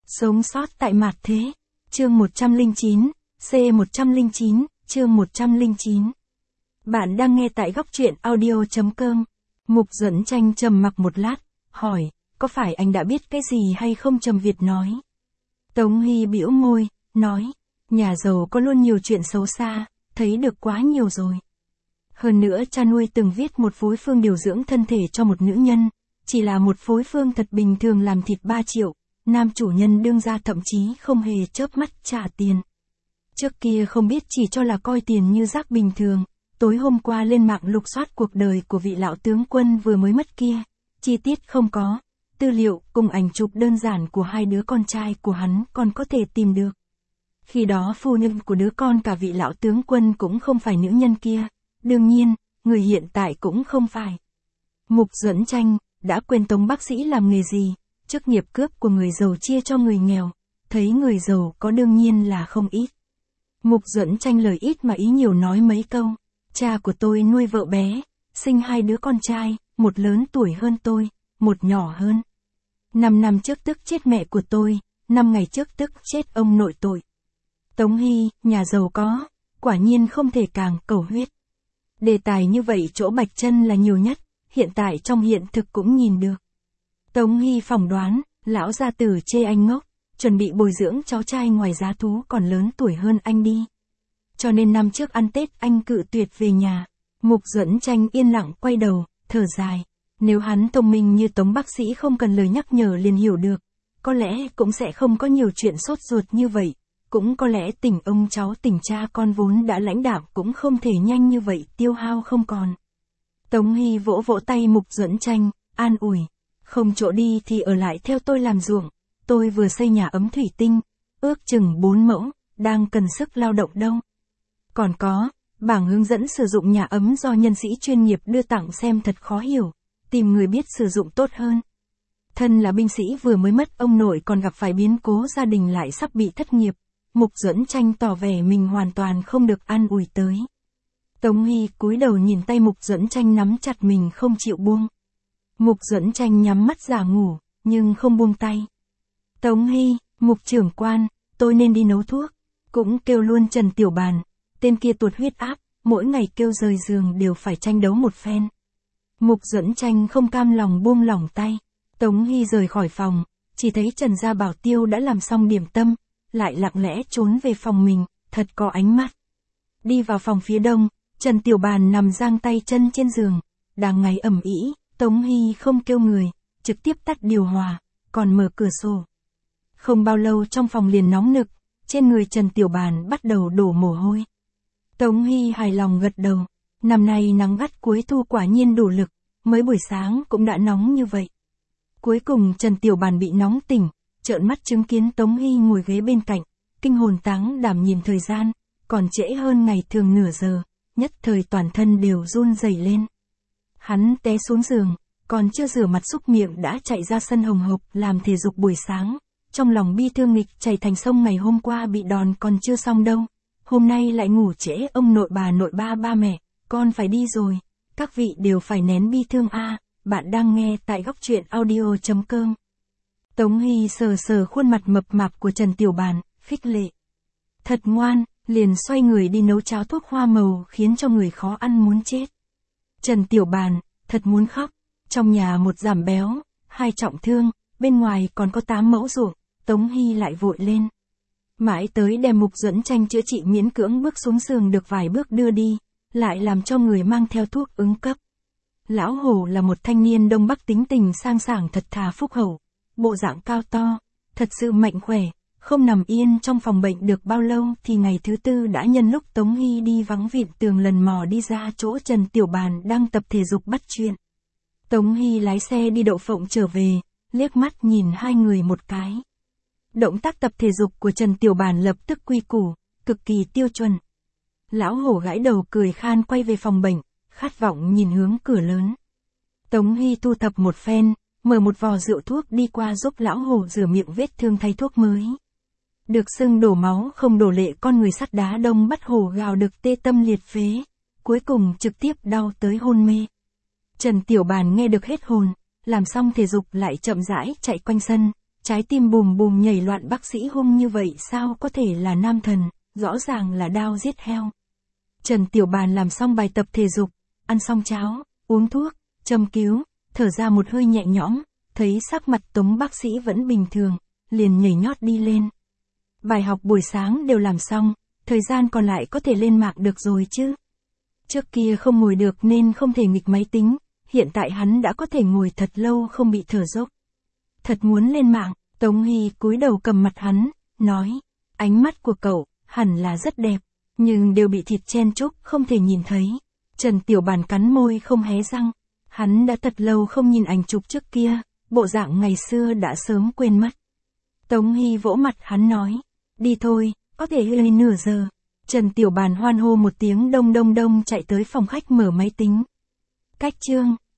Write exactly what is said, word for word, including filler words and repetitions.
Sống sót tại mạt thế. Chương một trăm lẻ chín, C một trăm lẻ chín, chương một trăm lẻ chín. Bạn đang nghe tại góc truyện audio chấm com. Mục Duẩn Tranh trầm mặc một lát, hỏi, có phải anh đã biết cái gì hay không? Trầm Việt nói. Tống Hy bĩu môi, nói, nhà giàu có luôn nhiều chuyện xấu xa, thấy được quá nhiều rồi. Hơn nữa cha nuôi từng viết một phối phương điều dưỡng thân thể cho một nữ nhân, chỉ là một phối phương thật bình thường làm thịt ba triệu, nam chủ nhân đương gia thậm chí không hề chớp mắt trả tiền. Trước kia không biết chỉ cho là coi tiền như rác bình thường, tối hôm qua lên mạng lục soát cuộc đời của vị lão tướng quân vừa mới mất kia, chi tiết không có, tư liệu cùng ảnh chụp đơn giản của hai đứa con trai của hắn còn có thể tìm được. Khi đó phu nhân của đứa con cả vị lão tướng quân cũng không phải nữ nhân kia, đương nhiên, người hiện tại cũng không phải. Mục Duẩn Tranh, đã quên Tống bác sĩ làm nghề gì, chức nghiệp cướp của người giàu chia cho người nghèo, thấy người giàu có đương nhiên là không ít. Mục Duẩn Tranh lời ít mà ý nhiều nói mấy câu, cha của tôi nuôi vợ bé, sinh hai đứa con trai, một lớn tuổi hơn tôi, một nhỏ hơn. Năm năm trước tức chết mẹ của tôi, năm ngày trước tức chết ông nội tội. Tống Hy, nhà giàu có, quả nhiên không thể càng cầu huyết. Đề tài như vậy chỗ Bạch Chân là nhiều nhất, hiện tại trong hiện thực cũng nhìn được. Tống Hy phỏng đoán, lão gia tử chê anh ngốc, chuẩn bị bồi dưỡng cháu trai ngoài giá thú còn lớn tuổi hơn anh đi. Cho nên năm trước ăn Tết anh cự tuyệt về nhà. Mục Duẩn Tranh yên lặng quay đầu, thở dài. Nếu hắn thông minh như Tống bác sĩ không cần lời nhắc nhở liền hiểu được, có lẽ cũng sẽ không có nhiều chuyện sốt ruột như vậy. Cũng có lẽ tình ông cháu tình cha con vốn đã lãnh đạm cũng không thể nhanh như vậy tiêu hao không còn. Tống Hy vỗ vỗ tay Mục Duẩn Tranh, an ủi. Không chỗ đi thì ở lại theo tôi làm ruộng. Tôi vừa xây nhà ấm thủy tinh, ước chừng bốn mẫu, đang cần sức lao động đâu. Còn có, bảng hướng dẫn sử dụng nhà ấm do nhân sĩ chuyên nghiệp đưa tặng xem thật khó hiểu, tìm người biết sử dụng tốt hơn. Thân là binh sĩ vừa mới mất ông nội còn gặp phải biến cố gia đình lại sắp bị thất nghiệp. Mục Duẩn Tranh tỏ vẻ mình hoàn toàn không được an ủi tới. Tống Hy cúi đầu nhìn tay Mục Duẩn Tranh nắm chặt mình không chịu buông. Mục Duẩn Tranh nhắm mắt giả ngủ, nhưng không buông tay. Tống Hy, Mục trưởng quan, tôi nên đi nấu thuốc. Cũng kêu luôn Trần Tiểu Bàn, tên kia tuột huyết áp, mỗi ngày kêu rời giường đều phải tranh đấu một phen. Mục Duẩn Tranh không cam lòng buông lỏng tay. Tống Hy rời khỏi phòng, chỉ thấy Trần Gia Bảo Tiêu đã làm xong điểm tâm, lại lặng lẽ trốn về phòng mình, thật có ánh mắt. Đi vào phòng phía đông, Trần Tiểu Bàn nằm giang tay chân trên giường, đang ngáy ầm ĩ. Tống Hy không kêu người, trực tiếp tắt điều hòa, còn mở cửa sổ. Không bao lâu trong phòng liền nóng nực, trên người Trần Tiểu Bàn bắt đầu đổ mồ hôi. Tống Hy hài lòng gật đầu, năm nay nắng gắt cuối thu quả nhiên đủ lực, mới buổi sáng cũng đã nóng như vậy. Cuối cùng Trần Tiểu Bàn bị nóng tỉnh, trợn mắt chứng kiến Tống Hy ngồi ghế bên cạnh, kinh hồn táng đảm nhìn thời gian, còn trễ hơn ngày thường nửa giờ, nhất thời toàn thân đều run rẩy lên. Hắn té xuống giường, còn chưa rửa mặt súc miệng đã chạy ra sân hồng hộc làm thể dục buổi sáng, trong lòng bi thương nghịch chảy thành sông. Ngày hôm qua bị đòn còn chưa xong đâu, hôm nay lại ngủ trễ. Ông nội bà nội ba ba mẹ, con phải đi rồi, các vị đều phải nén bi thương a. Bạn đang nghe tại góc truyện audio chấm com. Tống Hy sờ sờ khuôn mặt mập mạp của Trần Tiểu Bàn, khích lệ. Thật ngoan, liền xoay người đi nấu cháo thuốc hoa màu khiến cho người khó ăn muốn chết. Trần Tiểu Bàn, thật muốn khóc, trong nhà một giảm béo, hai trọng thương, bên ngoài còn có tám mẫu ruộng, Tống Hy lại vội lên. Mãi tới đem Mục Duẩn Tranh chữa trị miễn cưỡng bước xuống giường được vài bước đưa đi, lại làm cho người mang theo thuốc ứng cấp. Lão Hổ là một thanh niên Đông Bắc tính tình sang sảng thật thà phúc hậu, bộ dạng cao to, thật sự mạnh khỏe, không nằm yên trong phòng bệnh được bao lâu thì ngày thứ tư đã nhân lúc Tống Hy đi vắng vịn tường lần mò đi ra chỗ Trần Tiểu Bàn đang tập thể dục bắt chuyện. Tống Hy lái xe đi Đậu Phộng trở về, liếc mắt nhìn hai người một cái. Động tác tập thể dục của Trần Tiểu Bàn lập tức quy củ, cực kỳ tiêu chuẩn. Lão Hổ gãi đầu cười khan quay về phòng bệnh, khát vọng nhìn hướng cửa lớn. Tống Hy thu thập một phen, mở một vò rượu thuốc đi qua giúp Lão Hổ rửa miệng vết thương thay thuốc mới. Được xưng đổ máu không đổ lệ con người sắt đá đông bắt hổ gào được tê tâm liệt phế, cuối cùng trực tiếp đau tới hôn mê. Trần Tiểu Bàn nghe được hết hồn, làm xong thể dục lại chậm rãi chạy quanh sân, Trái tim bùm bùm nhảy loạn, bác sĩ hung như vậy sao có thể là nam thần, rõ ràng là đao giết heo. Trần Tiểu Bàn làm xong bài tập thể dục, ăn xong cháo, uống thuốc, châm cứu, thở ra một hơi nhẹ nhõm, thấy sắc mặt Tống bác sĩ vẫn bình thường, liền nhảy nhót đi lên. Bài học buổi sáng đều làm xong, thời gian còn lại có thể lên mạng được rồi chứ. Trước kia không ngồi được nên không thể nghịch máy tính, hiện tại hắn đã có thể ngồi thật lâu không bị thở dốc. Thật muốn lên mạng, Tống Hy cúi đầu cầm mặt hắn, nói, ánh mắt của cậu, hẳn là rất đẹp, nhưng đều bị thịt chen chúc không thể nhìn thấy. Trần Tiểu Bàn cắn môi không hé răng, hắn đã thật lâu không nhìn ảnh chụp trước kia, bộ dạng ngày xưa đã sớm quên mất. Tống Hy vỗ mặt hắn nói, đi thôi, có thể hơi nửa giờ. Trần Tiểu Bàn hoan hô một tiếng, đông đông đông chạy tới phòng khách mở máy tính. Cách chương